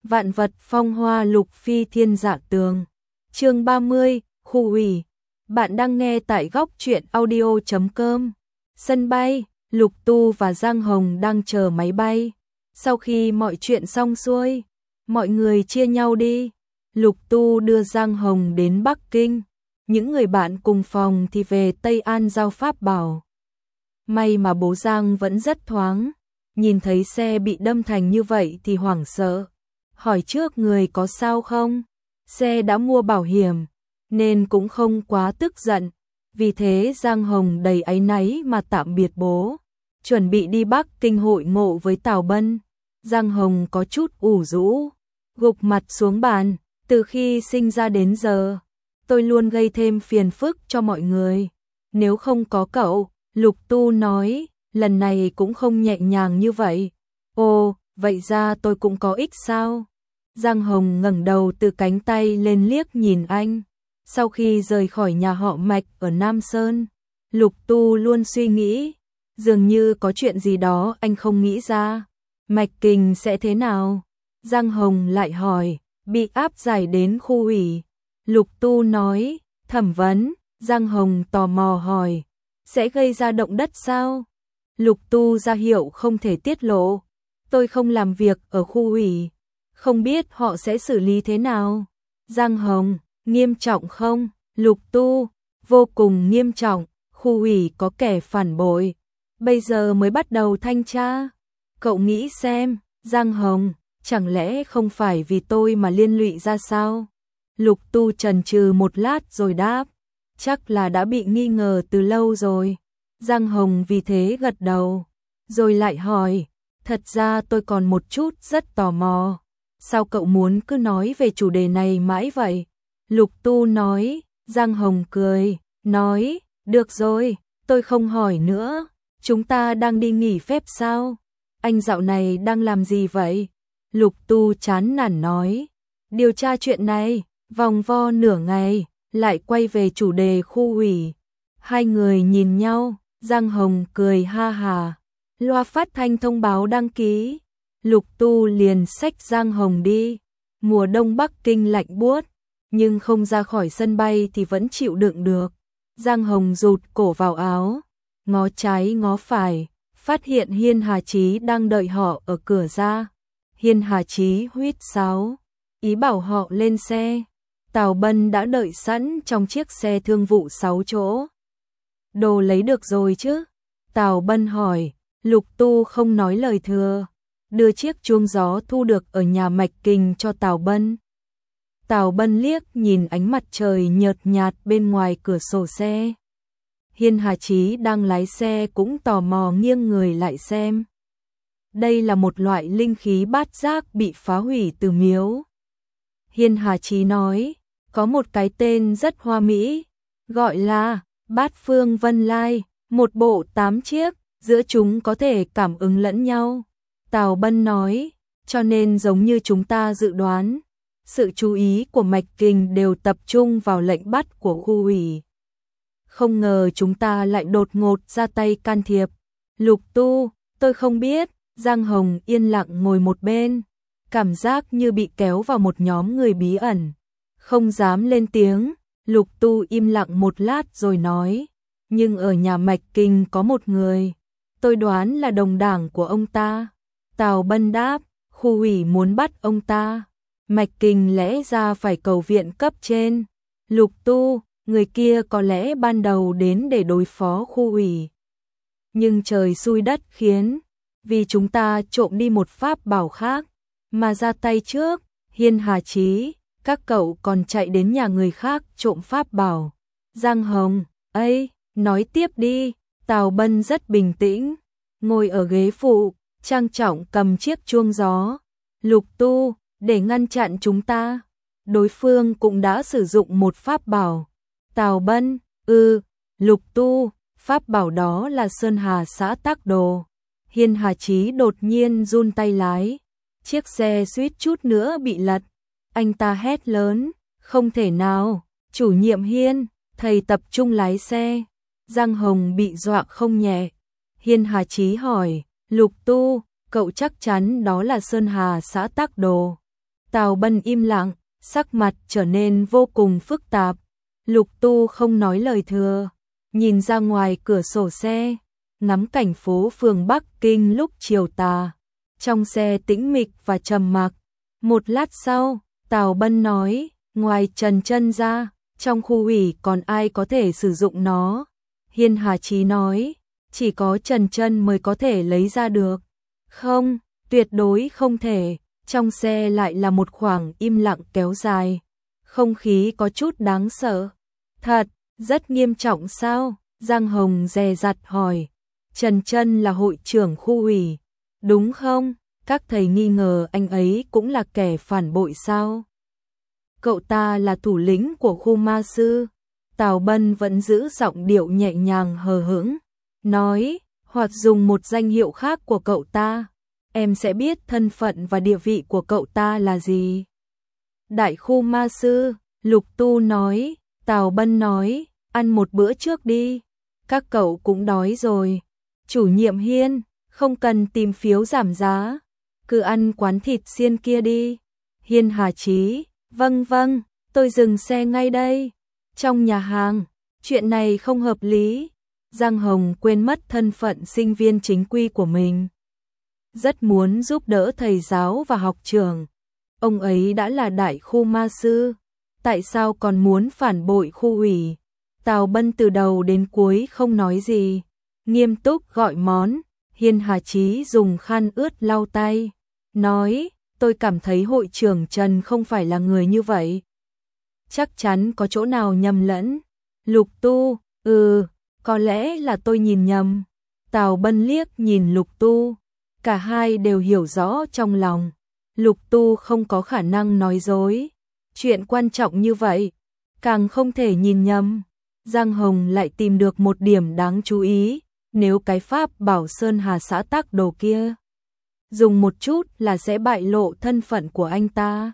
Vạn vật phong hoa lục phi thiên dạ tường. Chương 30, khu ủy. Bạn đang nghe tại góc truyện audio.com. Sân bay, Lục Tu và Giang Hồng đang chờ máy bay. Sau khi mọi chuyện xong xuôi, mọi người chia nhau đi. Lục Tu đưa Giang Hồng đến Bắc Kinh. Những người bạn cùng phòng thì về Tây An giao pháp bảo. May mà bố Giang vẫn rất thoáng. Nhìn thấy xe bị đâm thành như vậy thì hoảng sợ. Hỏi trước người có sao không? Xe đã mua bảo hiểm, nên cũng không quá tức giận. Vì thế Giang Hồng đầy áy náy mà tạm biệt bố. Chuẩn bị đi Bắc Kinh hội ngộ với Tào Bân. Giang Hồng có chút ủ rũ, gục mặt xuống bàn. Từ khi sinh ra đến giờ, tôi luôn gây thêm phiền phức cho mọi người. Nếu không có cậu, Lục Tu nói, lần này cũng không nhẹ nhàng như vậy. Ồ, vậy ra tôi cũng có ích sao? Giang Hồng ngẩng đầu từ cánh tay lên liếc nhìn anh. Sau khi rời khỏi nhà họ Mạch ở Nam Sơn, Lục Tu luôn suy nghĩ, dường như có chuyện gì đó anh không nghĩ ra. Mạch Kình sẽ thế nào? Giang Hồng lại hỏi, bị áp giải đến khu ủy. Lục Tu nói, thẩm vấn. Giang Hồng tò mò hỏi, sẽ gây ra động đất sao? Lục Tu ra hiệu không thể tiết lộ. Tôi không làm việc ở khu ủy, không biết họ sẽ xử lý thế nào. Giang Hồng, nghiêm trọng không? Lục Tu, vô cùng nghiêm trọng, khu ủy có kẻ phản bội. Bây giờ mới bắt đầu thanh tra. Cậu nghĩ xem, Giang Hồng, chẳng lẽ không phải vì tôi mà liên lụy ra sao? Lục Tu chần chừ một lát rồi đáp, chắc là đã bị nghi ngờ từ lâu rồi. Giang Hồng vì thế gật đầu, rồi lại hỏi, thật ra tôi còn một chút rất tò mò. Sao cậu muốn cứ nói về chủ đề này mãi vậy? Lục Tu nói. Giang Hồng cười, nói, được rồi, tôi không hỏi nữa. Chúng ta đang đi nghỉ phép sao? Anh dạo này đang làm gì vậy? Lục Tu chán nản nói, điều tra chuyện này. Vòng vo nửa ngày, lại quay về chủ đề khu ủy. Hai người nhìn nhau, Giang Hồng cười ha hà. Loa phát thanh thông báo đăng ký. Lục Tu liền xách Giang Hồng đi. Mùa đông Bắc Kinh lạnh buốt, nhưng không ra khỏi sân bay thì vẫn chịu đựng được. Giang Hồng rụt cổ vào áo, ngó trái ngó phải, phát hiện Hiên Hà Chí đang đợi họ ở cửa ra. Hiên Hà Chí huýt sáo, ý bảo họ lên xe. Tào Bân đã đợi sẵn trong chiếc xe thương vụ 6 chỗ. Đồ lấy được rồi chứ? Tào Bân hỏi. Lục Tu không nói lời thừa, đưa chiếc chuông gió thu được ở nhà Mạch Kình cho Tào Bân. Tào Bân liếc nhìn ánh mặt trời nhợt nhạt bên ngoài cửa sổ xe. Hiên Hà Chí đang lái xe cũng tò mò nghiêng người lại xem. Đây là một loại linh khí bát giác bị phá hủy từ miếu. Hiên Hà Chí nói, có một cái tên rất hoa mỹ, gọi là Bát Phương Vân Lai, một bộ 8 chiếc, giữa chúng có thể cảm ứng lẫn nhau. Tào Bân nói, cho nên giống như chúng ta dự đoán, sự chú ý của Mạch Kình đều tập trung vào lệnh bắt của khu ủy. Không ngờ chúng ta lại đột ngột ra tay can thiệp. Lục Tu, tôi không biết. Giang Hồng yên lặng ngồi một bên, cảm giác như bị kéo vào một nhóm người bí ẩn, không dám lên tiếng. Lục Tu im lặng một lát rồi nói, nhưng ở nhà Mạch Kình có một người, tôi đoán là đồng đảng của ông ta. Tào Bân đáp, khu ủy muốn bắt ông ta, Mạch Kình lẽ ra phải cầu viện cấp trên. Lục Tu, người kia có lẽ ban đầu đến để đối phó khu ủy, nhưng trời xui đất khiến, vì chúng ta trộm đi một pháp bảo khác, mà ra tay trước. Hiên Hà Chí, các cậu còn chạy đến nhà người khác trộm pháp bảo. Giang Hồng, ấy, nói tiếp đi. Tào Bân rất bình tĩnh, ngồi ở ghế phụ, trang trọng cầm chiếc chuông gió. Lục Tu, để ngăn chặn chúng ta, đối phương cũng đã sử dụng một pháp bảo. Tào Bân, Lục Tu, pháp bảo đó là Sơn Hà Xã Tắc Đồ. Hiên Hà Chí đột nhiên run tay lái, chiếc xe suýt chút nữa bị lật. Anh ta hét lớn, không thể nào, chủ nhiệm Hiên, thầy tập trung lái xe. Giang Hồng bị dọa không nhẹ. Hiên Hà Chí hỏi, Lục Tu, cậu chắc chắn đó là Sơn Hà Xã Tắc Đồ? Tào Bân im lặng, sắc mặt trở nên vô cùng phức tạp. Lục Tu không nói lời thừa, nhìn ra ngoài cửa sổ xe, ngắm cảnh phố phường Bắc Kinh lúc chiều tà. Trong xe tĩnh mịch và trầm mặc. Một lát sau, Tào Bân nói, ngoài Trần Chân ra, trong khu ủy còn ai có thể sử dụng nó? Hiên Hà Chí nói, chỉ có Trần Chân mới có thể lấy ra được. Không, tuyệt đối không thể. Trong xe lại là một khoảng im lặng kéo dài. Không khí có chút đáng sợ. Thật, rất nghiêm trọng sao? Giang Hồng dè dặt hỏi. Trần Chân là hội trưởng khu ủy, đúng không? Các thầy nghi ngờ anh ấy cũng là kẻ phản bội sao? Cậu ta là thủ lĩnh của khu ma sư. Tào Bân vẫn giữ giọng điệu nhẹ nhàng hờ hững, nói, hoặc dùng một danh hiệu khác của cậu ta, em sẽ biết thân phận và địa vị của cậu ta là gì. Đại khu ma sư, Lục Tu nói. Tào Bân nói, ăn một bữa trước đi, các cậu cũng đói rồi. Chủ nhiệm Hiên, không cần tìm phiếu giảm giá, cứ ăn quán thịt xiên kia đi. Hiên Hà Chí, vâng vâng, tôi dừng xe ngay đây. Trong nhà hàng, chuyện này không hợp lý. Giang Hồng quên mất thân phận sinh viên chính quy của mình. Rất muốn giúp đỡ thầy giáo và học trưởng. Ông ấy đã là đại khu ma sư, tại sao còn muốn phản bội khu ủy? Tào Bân từ đầu đến cuối không nói gì, nghiêm túc gọi món. Hiên Hà Chí dùng khăn ướt lau tay, nói, tôi cảm thấy hội trưởng Trần không phải là người như vậy. Chắc chắn có chỗ nào nhầm lẫn. Lục Tu, có lẽ là tôi nhìn nhầm. Tào Bân liếc nhìn Lục Tu, cả hai đều hiểu rõ trong lòng. Lục Tu không có khả năng nói dối. Chuyện quan trọng như vậy, càng không thể nhìn nhầm. Giang Hồng lại tìm được một điểm đáng chú ý, nếu cái pháp bảo Sơn Hà xã tắc đồ kia dùng một chút là sẽ bại lộ thân phận của anh ta.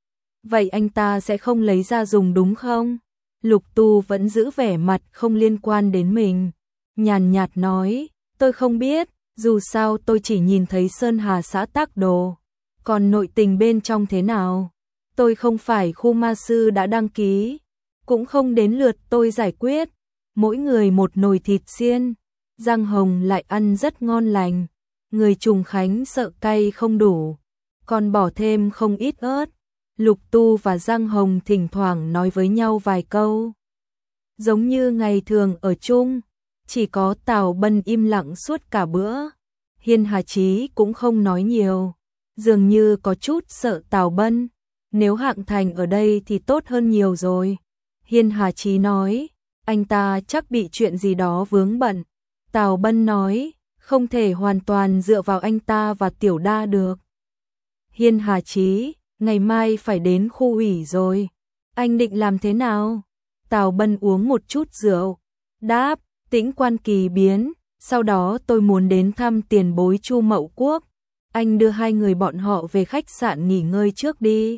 Vậy anh ta sẽ không lấy ra dùng đúng không? Lục Tu vẫn giữ vẻ mặt không liên quan đến mình, nhàn nhạt nói, tôi không biết, dù sao tôi chỉ nhìn thấy Sơn Hà xã tắc đồ, còn nội tình bên trong thế nào? Tôi không phải khu ma sư đã đăng ký, cũng không đến lượt tôi giải quyết. Mỗi người một nồi thịt xiên, Giang Hồng lại ăn rất ngon lành. Người Trùng Khánh sợ cay không đủ, còn bỏ thêm không ít ớt. Lục Tu và Giang Hồng thỉnh thoảng nói với nhau vài câu, giống như ngày thường ở chung. Chỉ có Tào Bân im lặng suốt cả bữa. Hiên Hà Chí cũng không nói nhiều, dường như có chút sợ Tào Bân. Nếu Hạng Thành ở đây thì tốt hơn nhiều rồi. Hiên Hà Chí nói, anh ta chắc bị chuyện gì đó vướng bận. Tào Bân nói, không thể hoàn toàn dựa vào anh ta và Tiểu Đa được. Hiên Hà Chí, ngày mai phải đến khu ủy rồi. Anh định làm thế nào? Tào Bân uống một chút rượu, đáp, tĩnh quan kỳ biến, sau đó tôi muốn đến thăm tiền bối Chu Mậu Quốc. Anh đưa hai người bọn họ về khách sạn nghỉ ngơi trước đi.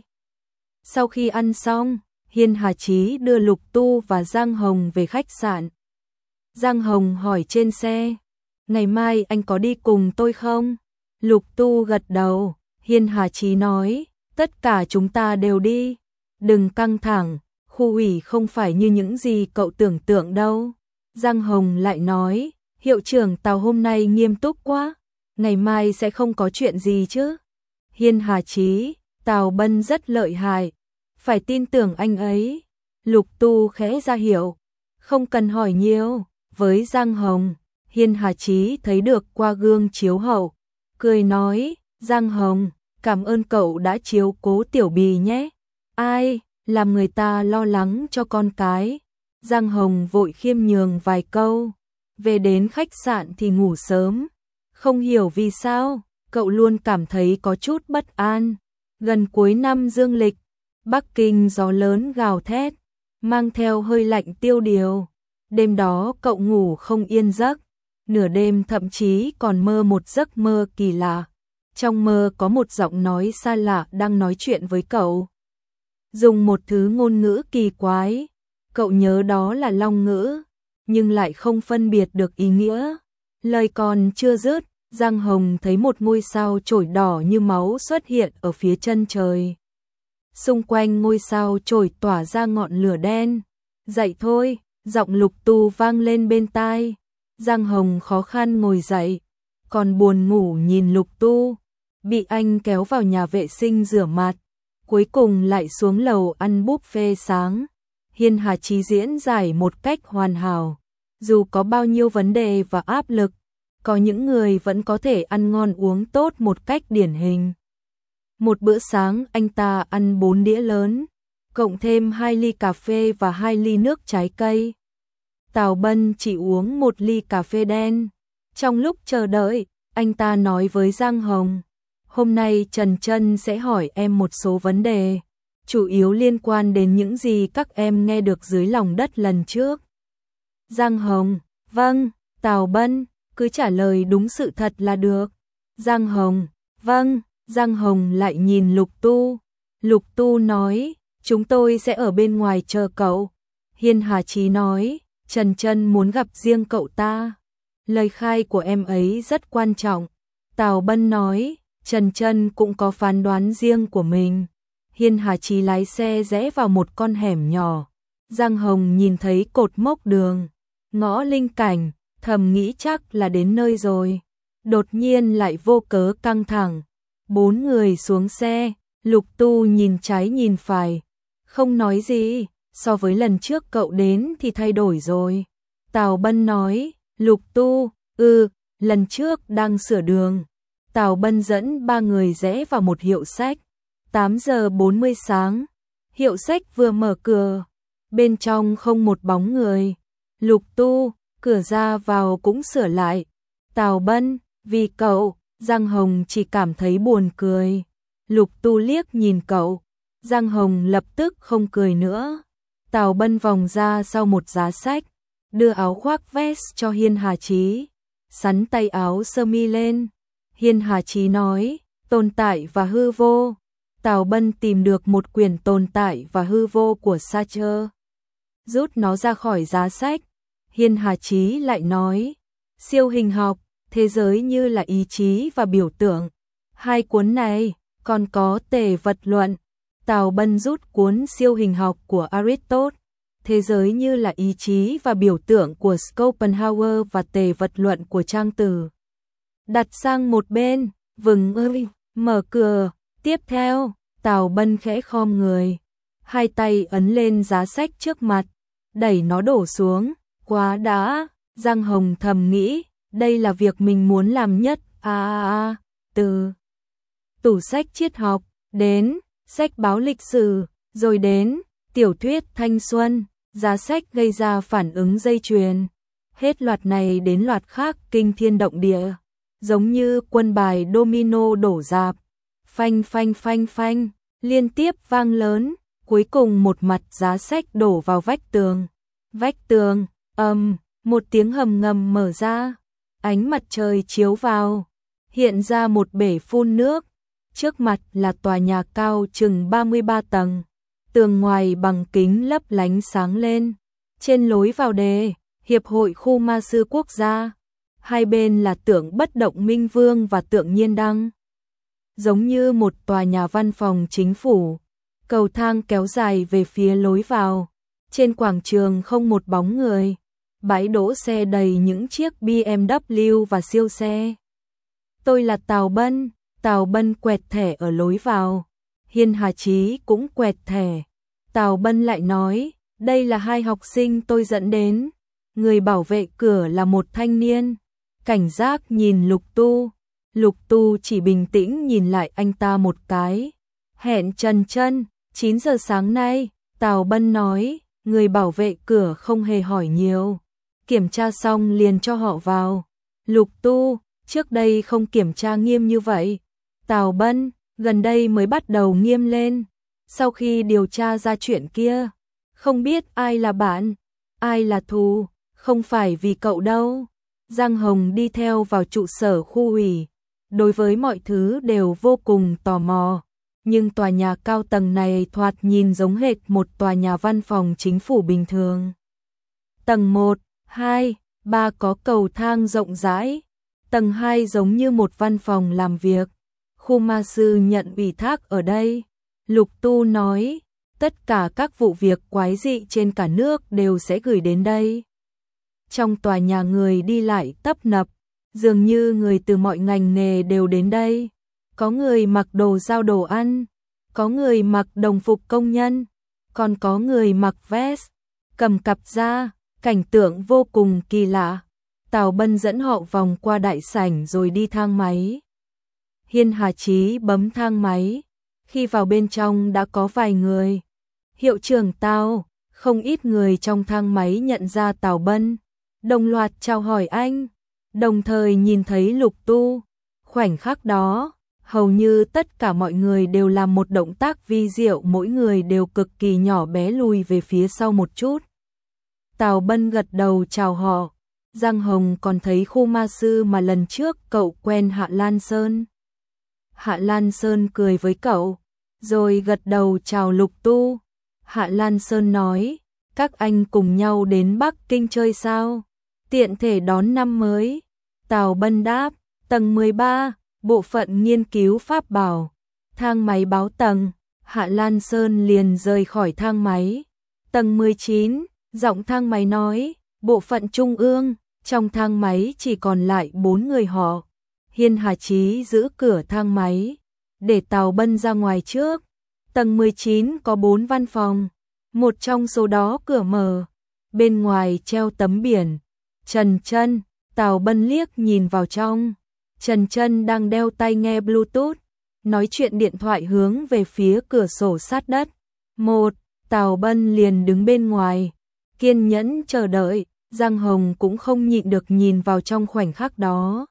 Sau khi ăn xong, Hiên Hà Chí đưa Lục Tu và Giang Hồng về khách sạn. Giang Hồng hỏi trên xe, ngày mai anh có đi cùng tôi không? Lục Tu gật đầu. Hiên Hà Chí nói, tất cả chúng ta đều đi. Đừng căng thẳng, khu ủy không phải như những gì cậu tưởng tượng đâu. Giang Hồng lại nói, hiệu trưởng Tào hôm nay nghiêm túc quá, ngày mai sẽ không có chuyện gì chứ? Hiên Hà Chí, Tào Bân rất lợi hại, phải tin tưởng anh ấy. Lục Tu khẽ ra hiệu, không cần hỏi nhiều. Với Giang Hồng, Hiên Hà Chí thấy được qua gương chiếu hậu, cười nói, Giang Hồng, cảm ơn cậu đã chiếu cố Tiểu Bì nhé. Ai, làm người ta lo lắng cho con cái. Giang Hồng vội khiêm nhường vài câu, về đến khách sạn thì ngủ sớm. Không hiểu vì sao, cậu luôn cảm thấy có chút bất an. Gần cuối năm dương lịch, Bắc Kinh gió lớn gào thét, mang theo hơi lạnh tiêu điều. Đêm đó cậu ngủ không yên giấc, nửa đêm thậm chí còn mơ một giấc mơ kỳ lạ. Trong mơ có một giọng nói xa lạ đang nói chuyện với cậu, dùng một thứ ngôn ngữ kỳ quái. Cậu nhớ đó là Long ngữ, nhưng lại không phân biệt được ý nghĩa. Lời còn chưa dứt, Giang Hồng thấy một ngôi sao chổi đỏ như máu xuất hiện ở phía chân trời. xung quanh ngôi sao chổi tỏa ra ngọn lửa đen. Dậy thôi, giọng Lục Tu vang lên bên tai. Giang Hồng khó khăn ngồi dậy, còn buồn ngủ nhìn Lục Tu, bị anh kéo vào nhà vệ sinh rửa mặt, cuối cùng lại xuống lầu ăn buffet sáng. Hiên Hà Chí diễn giải một cách hoàn hảo, dù có bao nhiêu vấn đề và áp lực, có những người vẫn có thể ăn ngon uống tốt một cách điển hình. Một bữa sáng anh ta ăn 4 đĩa lớn, cộng thêm 2 ly cà phê và 2 ly nước trái cây. Tào Bân chỉ uống 1 ly cà phê đen. Trong lúc chờ đợi, anh ta nói với Giang Hồng, hôm nay Trần Trân sẽ hỏi em một số vấn đề, chủ yếu liên quan đến những gì các em nghe được dưới lòng đất lần trước. Giang Hồng, vâng. Tào Bân, cứ trả lời đúng sự thật là được. Giang Hồng, vâng. Giang Hồng lại nhìn Lục Tu. Lục Tu nói, chúng tôi sẽ ở bên ngoài chờ cậu. Hiên Hà Chí nói, Trần Trân muốn gặp riêng cậu ta. Lời khai của em ấy rất quan trọng. Tào Bân nói, Trần Trân cũng có phán đoán riêng của mình. Hiên Hà Chí lái xe rẽ vào một con hẻm nhỏ. Giang Hồng nhìn thấy cột mốc đường, ngõ Linh Cảnh, thầm nghĩ chắc là đến nơi rồi. Đột nhiên lại vô cớ căng thẳng. 4 người xuống xe, Lục Tu nhìn trái nhìn phải, không nói gì, so với lần trước cậu đến thì thay đổi rồi. Tào Bân nói, Lục Tu, lần trước đang sửa đường. Tào Bân dẫn 3 người rẽ vào một hiệu sách. 8 giờ 40 sáng, hiệu sách vừa mở cửa, bên trong không một bóng người. Lục Tu, cửa ra vào cũng sửa lại. Tào Bân, vì cậu. Giang Hồng chỉ cảm thấy buồn cười. Lục Tu liếc nhìn cậu, Giang Hồng lập tức không cười nữa. Tào Bân vòng ra sau một giá sách, đưa áo khoác vest cho Hiên Hà Chí, sắn tay áo sơ mi lên. Hiên Hà Chí nói, tồn tại và hư vô. Tào Bân tìm được một quyển tồn tại và hư vô của Sartre, rút nó ra khỏi giá sách. Hiên Hà Chí lại nói, siêu hình học, thế giới như là ý chí và biểu tượng. 2 cuốn này, còn có tề vật luận. Tào Bân rút cuốn siêu hình học của Aristotle, thế giới như là ý chí và biểu tượng của Schopenhauer và tề vật luận của Trang Tử, đặt sang một bên. Vừng ơi, mở cửa. Tiếp theo, Tào Bân khẽ khom người, 2 tay ấn lên giá sách trước mặt, đẩy nó đổ xuống. Quá đã. Giang Hồng thầm nghĩ, đây là việc mình muốn làm nhất. Từ tủ sách triết học, đến sách báo lịch sử, rồi đến tiểu thuyết thanh xuân, giá sách gây ra phản ứng dây chuyền. Hết loạt này đến loạt khác kinh thiên động địa, giống như quân bài domino đổ rạp. Phanh phanh phanh phanh, liên tiếp vang lớn, cuối cùng một mặt giá sách đổ vào vách tường. Vách tường, một tiếng hầm ngầm mở ra, ánh mặt trời chiếu vào, hiện ra một bể phun nước. Trước mặt là tòa nhà cao chừng 33 tầng, tường ngoài bằng kính lấp lánh sáng lên. Trên lối vào đề, Hiệp hội Khu Ma sư Quốc gia, hai bên là tượng Bất động Minh Vương và tượng Nhiên Đăng, giống như một tòa nhà văn phòng chính phủ. Cầu thang kéo dài về phía lối vào, trên quảng trường không một bóng người, bãi đỗ xe đầy những chiếc BMW và siêu xe. Tôi là Tào Bân. Tào Bân quẹt thẻ ở lối vào, Hiên Hà Chí cũng quẹt thẻ. Tào Bân lại nói, đây là 2 học sinh tôi dẫn đến. Người bảo vệ cửa là một thanh niên, cảnh giác nhìn Lục Tu. Lục Tu chỉ bình tĩnh nhìn lại anh ta một cái. Hẹn Trần Trân, 9 giờ sáng nay. Tào Bân nói, người bảo vệ cửa không hề hỏi nhiều, kiểm tra xong liền cho họ vào. Lục Tu, trước đây không kiểm tra nghiêm như vậy. Tào Bân, gần đây mới bắt đầu nghiêm lên, sau khi điều tra ra chuyện kia. Không biết ai là bạn, ai là thù, không phải vì cậu đâu. Giang Hồng đi theo vào trụ sở khu ủy, đối với mọi thứ đều vô cùng tò mò. Nhưng tòa nhà cao tầng này thoạt nhìn giống hệt một tòa nhà văn phòng chính phủ bình thường. Tầng 1, 2, 3 có cầu thang rộng rãi. Tầng 2 giống như một văn phòng làm việc. Khu ma sư nhận ủy thác ở đây. Lục Tu nói, tất cả các vụ việc quái dị trên cả nước đều sẽ gửi đến đây. Trong tòa nhà người đi lại tấp nập, dường như người từ mọi ngành nghề đều đến đây. Có người mặc đồ giao đồ ăn, có người mặc đồng phục công nhân, còn có người mặc vest, cầm cặp da, cảnh tượng vô cùng kỳ lạ. Tào Bân dẫn họ vòng qua đại sảnh rồi đi thang máy. Hiên Hà Chí bấm thang máy, khi vào bên trong đã có vài người. Hiệu trưởng Tào, không ít người trong thang máy nhận ra Tào Bân, đồng loạt chào hỏi anh, đồng thời nhìn thấy Lục Tu. Khoảnh khắc đó, hầu như tất cả mọi người đều làm một động tác vi diệu, mỗi người đều cực kỳ nhỏ bé lùi về phía sau một chút. Tào Bân gật đầu chào họ. Giang Hồng còn thấy khu ma sư mà lần trước cậu quen Hạ Lan Sơn. Hạ Lan Sơn cười với cậu, rồi gật đầu chào Lục Tu. Hạ Lan Sơn nói, các anh cùng nhau đến Bắc Kinh chơi sao? Tiện thể đón năm mới. Tào Bân đáp, tầng 13, bộ phận nghiên cứu pháp bảo. Thang máy báo tầng, Hạ Lan Sơn liền rời khỏi thang máy. Tầng 19, giọng thang máy nói, bộ phận trung ương. Trong thang máy chỉ còn lại 4 người họ. Hiên Hà Chí giữ cửa thang máy, để Tào Bân ra ngoài trước. Tầng 19 có 4 văn phòng, một trong số đó cửa mở. Bên ngoài treo tấm biển. Trần Chân, Tào Bân liếc nhìn vào trong. Trần Chân đang đeo tai nghe Bluetooth, nói chuyện điện thoại hướng về phía cửa sổ sát đất. Tào Bân liền đứng bên ngoài, kiên nhẫn chờ đợi. Giang Hồng cũng không nhịn được nhìn vào trong khoảnh khắc đó.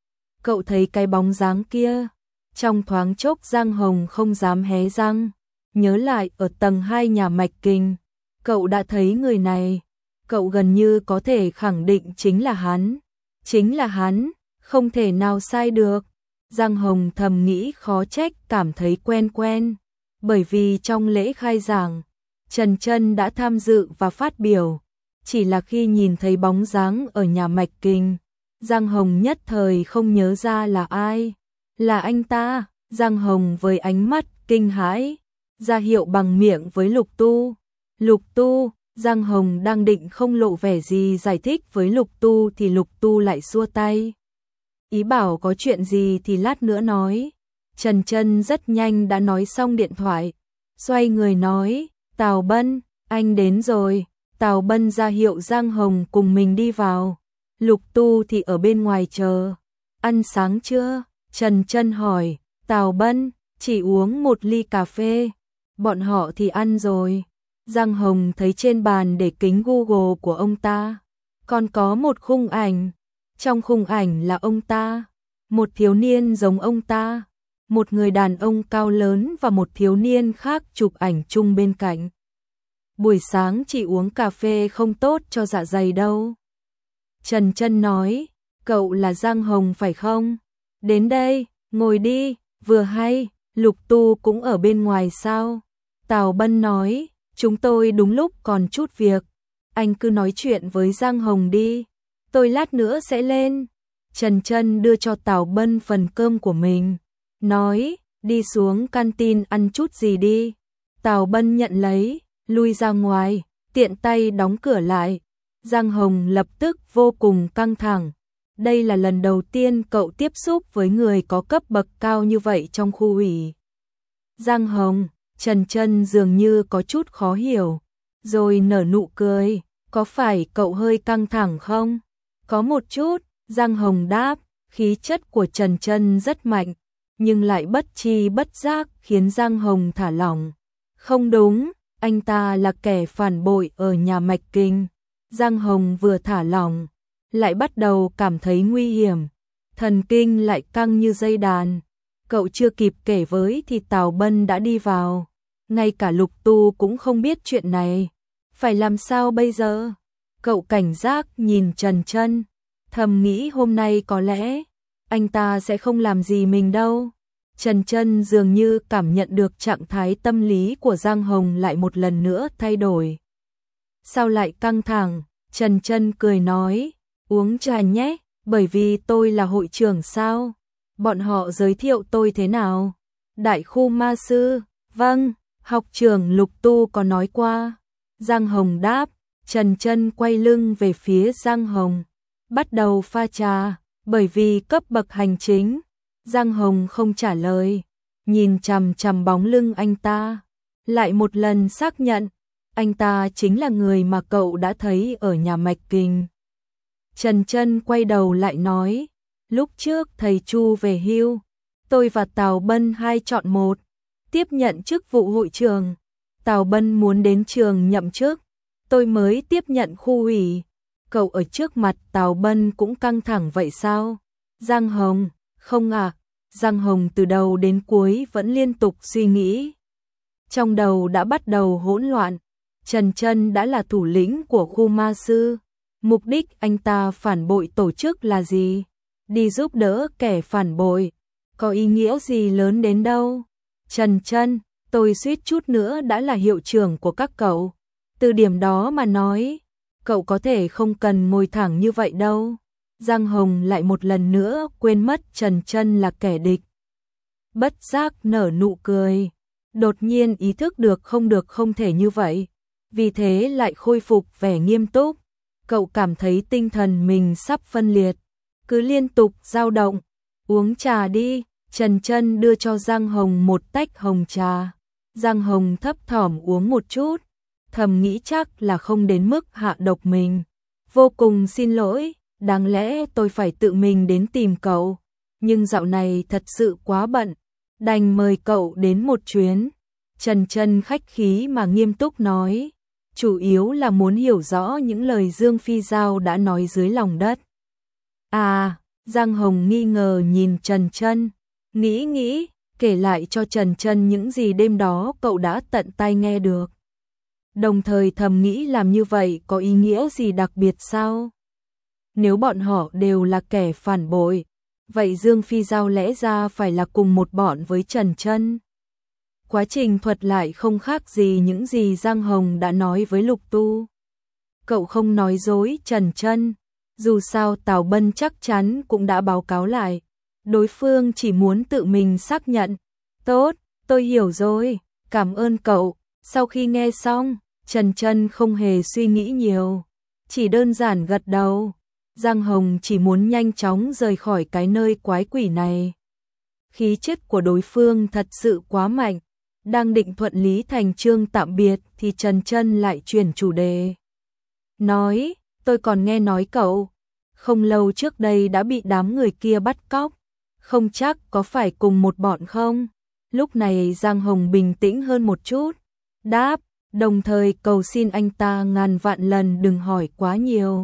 Cậu thấy cái bóng dáng kia, trong thoáng chốc Giang Hồng không dám hé răng. Nhớ lại ở tầng 2 nhà Mạch Kình, cậu đã thấy người này, cậu gần như có thể khẳng định chính là hắn. Chính là hắn, không thể nào sai được. Giang Hồng thầm nghĩ khó trách cảm thấy quen quen, bởi vì trong lễ khai giảng, Trần Chân đã tham dự và phát biểu. Chỉ là khi nhìn thấy bóng dáng ở nhà Mạch Kình, Giang Hồng nhất thời không nhớ ra là ai. Là anh ta. Giang Hồng với ánh mắt kinh hãi, ra hiệu bằng miệng với Lục Tu. Lục Tu, Giang Hồng đang định không lộ vẻ gì giải thích với Lục Tu thì Lục Tu lại xua tay. Ý bảo có chuyện gì thì lát nữa nói. Trần Chân rất nhanh đã nói xong điện thoại, xoay người nói, Tào Bân, anh đến rồi. Tào Bân ra hiệu Giang Hồng cùng mình đi vào. Lục Tu thì ở bên ngoài chờ. Ăn sáng chưa? Trần Chân hỏi. Tào Bân, chỉ uống một ly cà phê. Bọn họ thì ăn rồi. Giang Hồng thấy trên bàn để kính Google của ông ta, còn có một khung ảnh. Trong khung ảnh là ông ta, một thiếu niên giống ông ta, một người đàn ông cao lớn và một thiếu niên khác chụp ảnh chung bên cạnh. Buổi sáng chỉ uống cà phê không tốt cho dạ dày đâu. Trần Chân nói, cậu là Giang Hồng phải không? Đến đây, ngồi đi, vừa hay, Lục Tu cũng ở bên ngoài sao? Tào Bân nói, chúng tôi đúng lúc còn chút việc, anh cứ nói chuyện với Giang Hồng đi, tôi lát nữa sẽ lên. Trần Chân đưa cho Tào Bân phần cơm của mình, nói, đi xuống canteen ăn chút gì đi. Tào Bân nhận lấy, lui ra ngoài, tiện tay đóng cửa lại. Giang Hồng lập tức vô cùng căng thẳng. Đây là lần đầu tiên cậu tiếp xúc với người có cấp bậc cao như vậy trong khu ủy. Giang Hồng, Trần Chân dường như có chút khó hiểu, rồi nở nụ cười, có phải cậu hơi căng thẳng không? Có một chút, Giang Hồng đáp, khí chất của Trần Chân rất mạnh, nhưng lại bất chi bất giác khiến Giang Hồng thả lỏng. Không đúng, anh ta là kẻ phản bội ở nhà Mạch Kình. Giang Hồng vừa thả lỏng, lại bắt đầu cảm thấy nguy hiểm, thần kinh lại căng như dây đàn. Cậu chưa kịp kể với thì Tào Bân đã đi vào, ngay cả Lục Tu cũng không biết chuyện này. Phải làm sao bây giờ? Cậu cảnh giác nhìn Trần Chân, thầm nghĩ hôm nay có lẽ anh ta sẽ không làm gì mình đâu. Trần Chân dường như cảm nhận được trạng thái tâm lý của Giang Hồng lại một lần nữa thay đổi. Sao lại căng thẳng? Trần Chân cười nói, uống trà nhé, bởi vì tôi là hội trưởng sao? Bọn họ giới thiệu tôi thế nào? Đại khu ma sư, Vâng, học trưởng Lục Tu có nói qua. Giang Hồng đáp, Trần Chân quay lưng về phía Giang Hồng, bắt đầu pha trà, bởi vì cấp bậc hành chính. Giang Hồng không trả lời, nhìn chằm chằm bóng lưng anh ta, lại một lần xác nhận, anh ta chính là người mà cậu đã thấy ở nhà Mạch Kình. Trần Chân quay đầu lại nói, lúc trước thầy Chu về hưu, tôi và Tào Bân hai chọn một, tiếp nhận chức vụ hội trường. Tào Bân muốn đến trường nhậm chức, tôi mới tiếp nhận khu ủy. Cậu ở trước mặt Tào Bân cũng căng thẳng vậy sao? Giang Hồng, không à. Giang Hồng từ đầu đến cuối vẫn liên tục suy nghĩ. Trong đầu đã bắt đầu hỗn loạn. Trần Chân đã là thủ lĩnh của khu ma sư. Mục đích anh ta phản bội tổ chức là gì? Đi giúp đỡ kẻ phản bội. Có ý nghĩa gì lớn đến đâu? Trần Chân, tôi suýt chút nữa đã là hiệu trưởng của các cậu. Từ điểm đó mà nói, cậu có thể không cần ngồi thẳng như vậy đâu. Giang Hồng lại một lần nữa quên mất Trần Chân là kẻ địch. Bất giác nở nụ cười, đột nhiên ý thức được không thể như vậy, vì thế lại khôi phục vẻ nghiêm túc. Cậu cảm thấy tinh thần mình sắp phân liệt, cứ liên tục dao động. Uống trà đi. Trần Chân đưa cho Giang Hồng một tách hồng trà. Giang Hồng thấp thỏm uống một chút, thầm nghĩ chắc là không đến mức hạ độc mình. Vô cùng xin lỗi, đáng lẽ tôi phải tự mình đến tìm cậu, nhưng dạo này thật sự quá bận, đành mời cậu đến một chuyến. Trần Chân khách khí mà nghiêm túc nói, chủ yếu là muốn hiểu rõ những lời Dương Phi Giao đã nói dưới lòng đất. À, Giang Hồng nghi ngờ nhìn Trần Chân, nghĩ, kể lại cho Trần Chân những gì đêm đó cậu đã tận tai nghe được. Đồng thời thầm nghĩ làm như vậy có ý nghĩa gì đặc biệt sao? Nếu bọn họ đều là kẻ phản bội, vậy Dương Phi Giao lẽ ra phải là cùng một bọn với Trần Chân. Quá trình thuật lại không khác gì những gì Giang Hồng đã nói với Lục Tu. Cậu không nói dối Trần Chân, dù sao Tào Bân chắc chắn cũng đã báo cáo lại. Đối phương chỉ muốn tự mình xác nhận. Tốt, tôi hiểu rồi, cảm ơn cậu. Sau khi nghe xong, Trần Chân không hề suy nghĩ nhiều, chỉ đơn giản gật đầu. Giang Hồng chỉ muốn nhanh chóng rời khỏi cái nơi quái quỷ này. Khí chất của đối phương thật sự quá mạnh. Đang định thuận lý thành chương tạm biệt thì Trần Chân lại chuyển chủ đề. Nói, tôi còn nghe nói cậu không lâu trước đây đã bị đám người kia bắt cóc. Không chắc có phải cùng một bọn không? Lúc này Giang Hồng bình tĩnh hơn một chút, đáp, đồng thời cầu xin anh ta ngàn vạn lần đừng hỏi quá nhiều.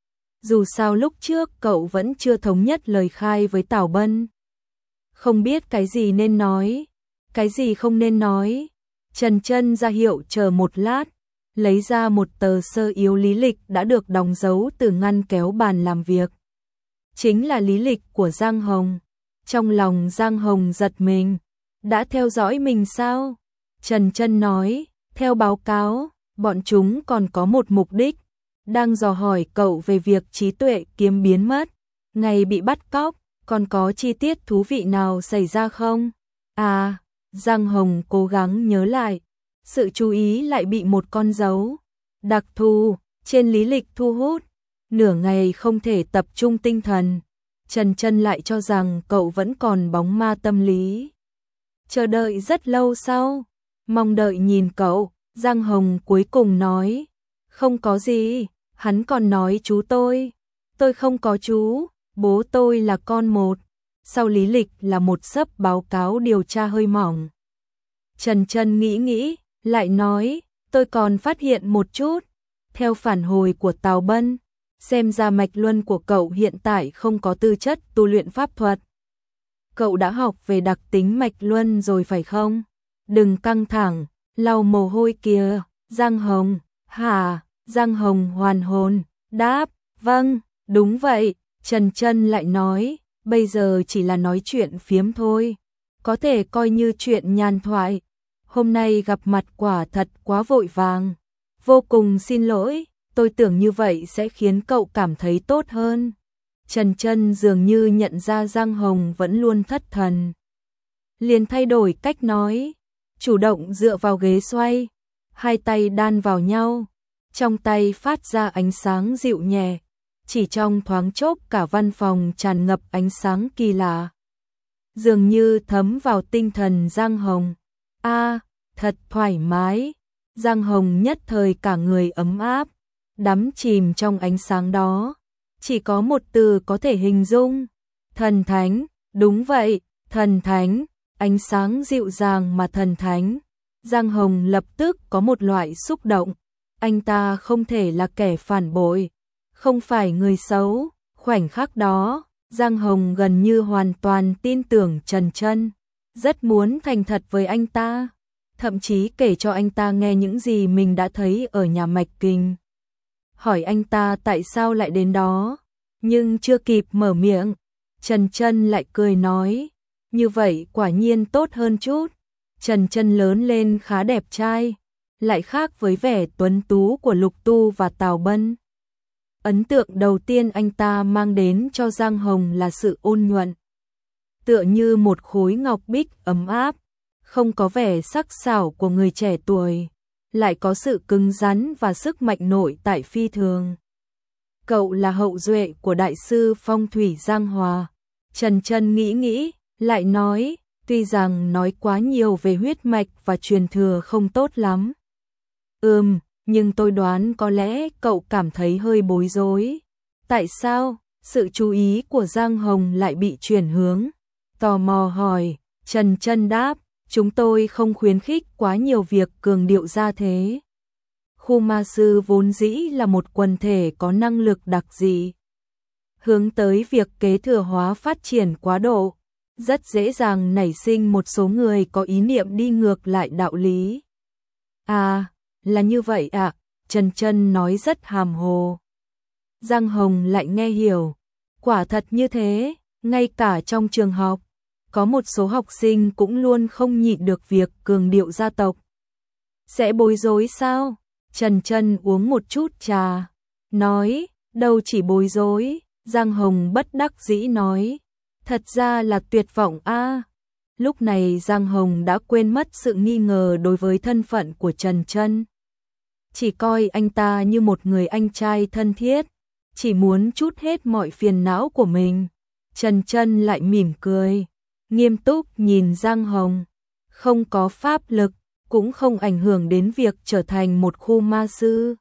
Dù sao lúc trước cậu vẫn chưa thống nhất lời khai với Tào Bân. Không biết cái gì nên nói, cái gì không nên nói. Trần Chân ra hiệu chờ một lát, lấy ra một tờ sơ yếu lý lịch đã được đóng dấu từ ngăn kéo bàn làm việc. Chính là lý lịch của Giang Hồng. Trong lòng Giang Hồng giật mình, đã theo dõi mình sao? Trần Chân nói, theo báo cáo, bọn chúng còn có một mục đích, đang dò hỏi cậu về việc trí tuệ kiếm biến mất, ngày bị bắt cóc, còn có chi tiết thú vị nào xảy ra không? À, Giang Hồng cố gắng nhớ lại, sự chú ý lại bị một con dấu đặc thù trên lý lịch thu hút, nửa ngày không thể tập trung tinh thần. Trần Chân lại cho rằng cậu vẫn còn bóng ma tâm lý. Chờ đợi rất lâu sau, mong đợi nhìn cậu. Giang Hồng cuối cùng nói, không có gì. Hắn còn nói chú tôi không có chú, bố tôi là con một. Sau lý lịch là một xấp báo cáo điều tra hơi mỏng. Trần Chân nghĩ, lại nói, tôi còn phát hiện một chút. Theo phản hồi của Tào Bân, xem ra mạch luân của cậu hiện tại không có tư chất tu luyện pháp thuật. Cậu đã học về đặc tính mạch luân rồi phải không? Đừng căng thẳng, lau mồ hôi kìa. Giang Hồng, hả? Giang Hồng hoàn hồn, đáp, vâng, đúng vậy. Trần Chân lại nói, bây giờ chỉ là nói chuyện phiếm thôi, có thể coi như chuyện nhàn thoại. Hôm nay gặp mặt quả thật quá vội vàng, vô cùng xin lỗi, tôi tưởng như vậy sẽ khiến cậu cảm thấy tốt hơn. Trần Chân dường như nhận ra Giang Hồng vẫn luôn thất thần, liền thay đổi cách nói, chủ động dựa vào ghế xoay, hai tay đan vào nhau, trong tay phát ra ánh sáng dịu nhẹ, chỉ trong thoáng chốc cả văn phòng tràn ngập ánh sáng kỳ lạ, dường như thấm vào tinh thần Giang Hồng. Thật thoải mái. Giang Hồng nhất thời cả người ấm áp, đắm chìm trong ánh sáng đó. Chỉ có một từ có thể hình dung, thần thánh. Đúng vậy, thần thánh, ánh sáng dịu dàng mà thần thánh. Giang Hồng lập tức có một loại xúc động, anh ta không thể là kẻ phản bội, không phải người xấu. Khoảnh khắc đó, Giang Hồng gần như hoàn toàn tin tưởng Trần Chân, rất muốn thành thật với anh ta, thậm chí kể cho anh ta nghe những gì mình đã thấy ở nhà Mạch Kình. Hỏi anh ta tại sao lại đến đó, nhưng chưa kịp mở miệng, Trần Chân lại cười nói, như vậy quả nhiên tốt hơn chút. Trần Chân lớn lên khá đẹp trai, lại khác với vẻ tuấn tú của Lục Tu và Tào Bân. Ấn tượng đầu tiên anh ta mang đến cho Giang Hồng là sự ôn nhuận, tựa như một khối ngọc bích ấm áp, không có vẻ sắc sảo của người trẻ tuổi, lại có sự cứng rắn và sức mạnh nội tại phi thường. Cậu là hậu duệ của đại sư phong thủy Giang Hòa. Trần Chân nghĩ, lại nói, tuy rằng nói quá nhiều về huyết mạch và truyền thừa không tốt lắm. Nhưng tôi đoán có lẽ cậu cảm thấy hơi bối rối. Tại sao? Sự chú ý của Giang Hồng lại bị chuyển hướng. Tò mò hỏi, Trần Chân đáp, chúng tôi không khuyến khích quá nhiều việc cường điệu ra thế. Khu ma sư vốn dĩ là một quần thể có năng lực đặc dị, hướng tới việc kế thừa hóa phát triển quá độ, rất dễ dàng nảy sinh một số người có ý niệm đi ngược lại đạo lý. Là như vậy ạ, Trần Chân nói rất hàm hồ. Giang Hồng lại nghe hiểu, quả thật như thế, ngay cả trong trường học, có một số học sinh cũng luôn không nhịn được việc cường điệu gia tộc. Sẽ bối rối sao? Trần Chân uống một chút trà, nói, đâu chỉ bối rối. Giang Hồng bất đắc dĩ nói, thật ra là tuyệt vọng a. Lúc này Giang Hồng đã quên mất sự nghi ngờ đối với thân phận của Trần Chân, chỉ coi anh ta như một người anh trai thân thiết, chỉ muốn trút hết mọi phiền não của mình. Trần Chân lại mỉm cười, nghiêm túc nhìn Giang Hồng, không có pháp lực, cũng không ảnh hưởng đến việc trở thành một khu ma sư.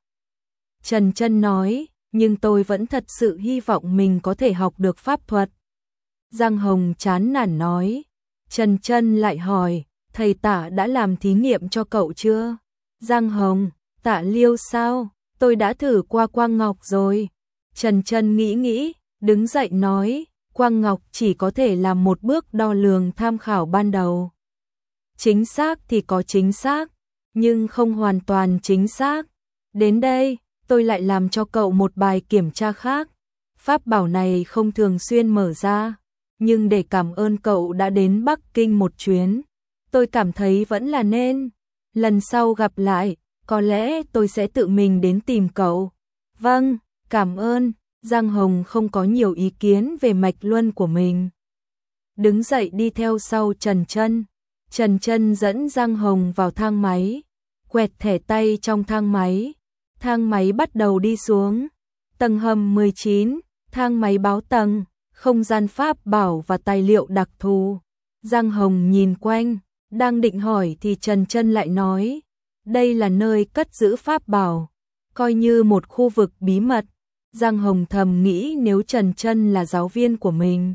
Trần Chân nói, nhưng tôi vẫn thật sự hy vọng mình có thể học được pháp thuật. Giang Hồng chán nản nói. Trần Chân lại hỏi, thầy Tạ đã làm thí nghiệm cho cậu chưa? Giang Hồng, Tạ Liêu sao? Tôi đã thử qua quang ngọc rồi. Trần Chân nghĩ, đứng dậy nói, quang ngọc chỉ có thể là một bước đo lường tham khảo ban đầu. Chính xác thì có chính xác, nhưng không hoàn toàn chính xác. Đến đây, tôi lại làm cho cậu một bài kiểm tra khác. Pháp bảo này không thường xuyên mở ra, nhưng để cảm ơn cậu đã đến Bắc Kinh một chuyến, tôi cảm thấy vẫn là nên. Lần sau gặp lại, có lẽ tôi sẽ tự mình đến tìm cậu. Vâng, cảm ơn. Giang Hồng không có nhiều ý kiến về mạch luân của mình, đứng dậy đi theo sau Trần Chân. Trần Chân dẫn Giang Hồng vào thang máy, quẹt thẻ tay trong thang máy. Thang máy bắt đầu đi xuống. Tầng hầm 19, thang máy báo tầng, không gian pháp bảo và tài liệu đặc thù. Giang Hồng nhìn quanh, đang định hỏi thì Trần Chân lại nói, đây là nơi cất giữ pháp bảo, coi như một khu vực bí mật. Giang Hồng thầm nghĩ nếu Trần Chân là giáo viên của mình,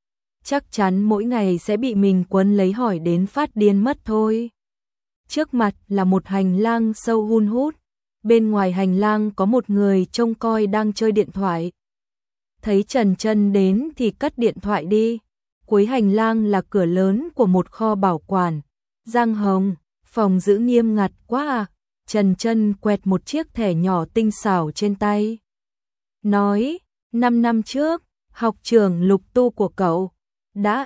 chắc chắn mỗi ngày sẽ bị mình quấn lấy hỏi đến phát điên mất thôi. Trước mặt là một hành lang sâu hun hút, bên ngoài hành lang có một người trông coi đang chơi điện thoại. Thấy Trần Chân đến thì cất điện thoại đi. Cuối hành lang là cửa lớn của một kho bảo quản. Giang Hồng, phòng giữ nghiêm ngặt quá à. Trần Chân quẹt một chiếc thẻ nhỏ tinh xảo trên tay, nói, 5 năm trước, học trưởng Lục Tu của cậu đã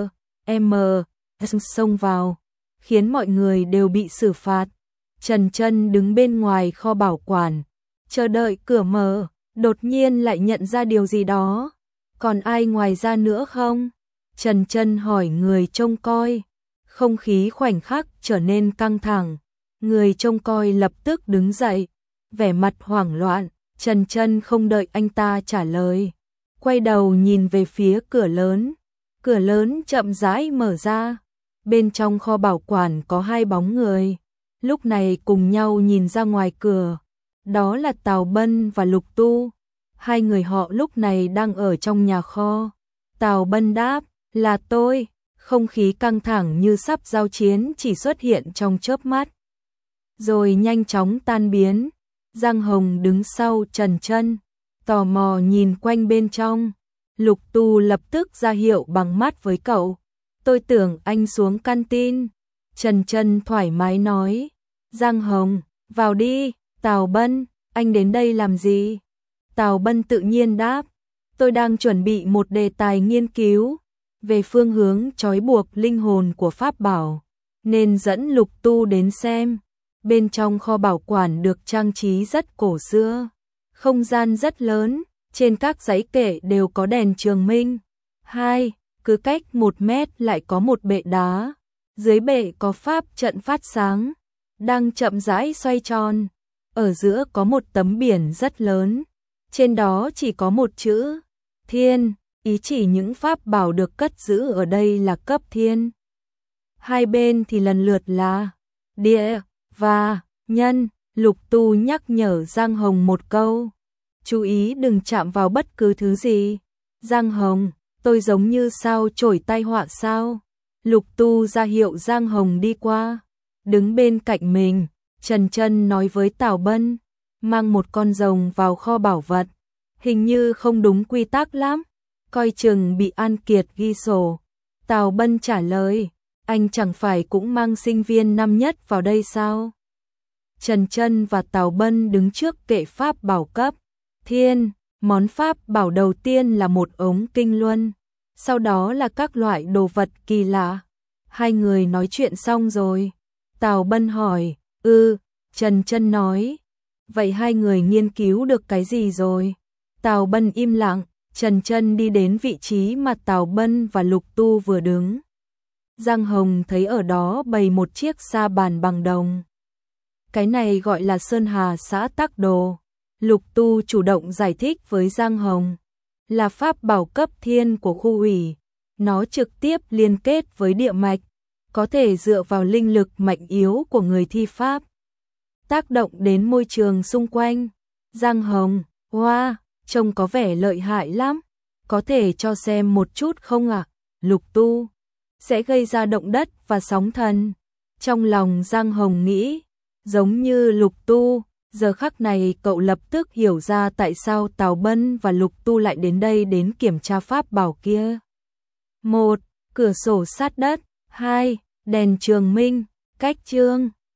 LM xông vào, khiến mọi người đều bị xử phạt. Trần Chân đứng bên ngoài kho bảo quản, chờ đợi cửa mở, đột nhiên lại nhận ra điều gì đó. Còn ai ngoài ra nữa không? Trần Chân hỏi người trông coi. Không khí khoảnh khắc trở nên căng thẳng, người trông coi lập tức đứng dậy, vẻ mặt hoảng loạn. Trần Chân không đợi anh ta trả lời, quay đầu nhìn về phía cửa lớn chậm rãi mở ra, bên trong kho bảo quản có hai bóng người, lúc này cùng nhau nhìn ra ngoài cửa, đó là Tào Bân và Lục Tu, hai người họ lúc này đang ở trong nhà kho. Tào Bân đáp, là tôi. Không khí căng thẳng như sắp giao chiến chỉ xuất hiện trong chớp mắt, rồi nhanh chóng tan biến. Giang Hồng đứng sau Trần Chân, tò mò nhìn quanh bên trong. Lục Tu lập tức ra hiệu bằng mắt với cậu. Tôi tưởng anh xuống canteen. Trần Chân thoải mái nói. Giang Hồng, vào đi. Tào Bân, anh đến đây làm gì? Tào Bân tự nhiên đáp. Tôi đang chuẩn bị một đề tài nghiên cứu về phương hướng trói buộc linh hồn của pháp bảo, nên dẫn Lục Tu đến xem. Bên trong kho bảo quản được trang trí rất cổ xưa, không gian rất lớn, trên các dãy kệ đều có đèn trường minh. Cứ cách 1 mét lại có một bệ đá, dưới bệ có pháp trận phát sáng, đang chậm rãi xoay tròn. Ở giữa có một tấm biển rất lớn, trên đó chỉ có một chữ Thiên, ý chỉ những pháp bảo được cất giữ ở đây là cấp thiên. Hai bên thì lần lượt là Địa và Nhân. Lục Tu nhắc nhở Giang Hồng một câu, chú ý đừng chạm vào bất cứ thứ gì. Giang Hồng, tôi giống như sao chổi tai họa sao? Lục Tu ra hiệu Giang Hồng đi qua, đứng bên cạnh mình. Trần Chân nói với Tào Bân, mang một con rồng vào kho bảo vật, hình như không đúng quy tắc lắm, coi chừng bị An Kiệt ghi sổ. Tào Bân trả lời, anh chẳng phải cũng mang sinh viên năm nhất vào đây sao? Trần Chân và Tào Bân đứng trước kệ pháp bảo cấp thiên, món pháp bảo đầu tiên là một ống kinh luân, sau đó là các loại đồ vật kỳ lạ. Hai người nói chuyện xong rồi, Tào Bân hỏi, Trần Chân nói, vậy hai người nghiên cứu được cái gì rồi? Tào Bân im lặng. Trần Chân đi đến vị trí mà Tào Bân và Lục Tu vừa đứng. Giang Hồng thấy ở đó bày một chiếc sa bàn bằng đồng. Cái này gọi là Sơn Hà Xã Tắc Đồ. Lục Tu chủ động giải thích với Giang Hồng, là pháp bảo cấp thiên của khu ủy. Nó trực tiếp liên kết với địa mạch, có thể dựa vào linh lực mạnh yếu của người thi pháp, tác động đến môi trường xung quanh. Giang Hồng, wow, trông có vẻ lợi hại lắm, có thể cho xem một chút không ạ? Lục Tu, sẽ gây ra động đất và sóng thần. Trong lòng Giang Hồng nghĩ, giống như Lục Tu, giờ khắc này cậu lập tức hiểu ra tại sao Tào Bân và Lục Tu lại đến đây đến kiểm tra pháp bảo kia. 1. Cửa sổ sát đất. 2. Đèn trường minh, cách chương.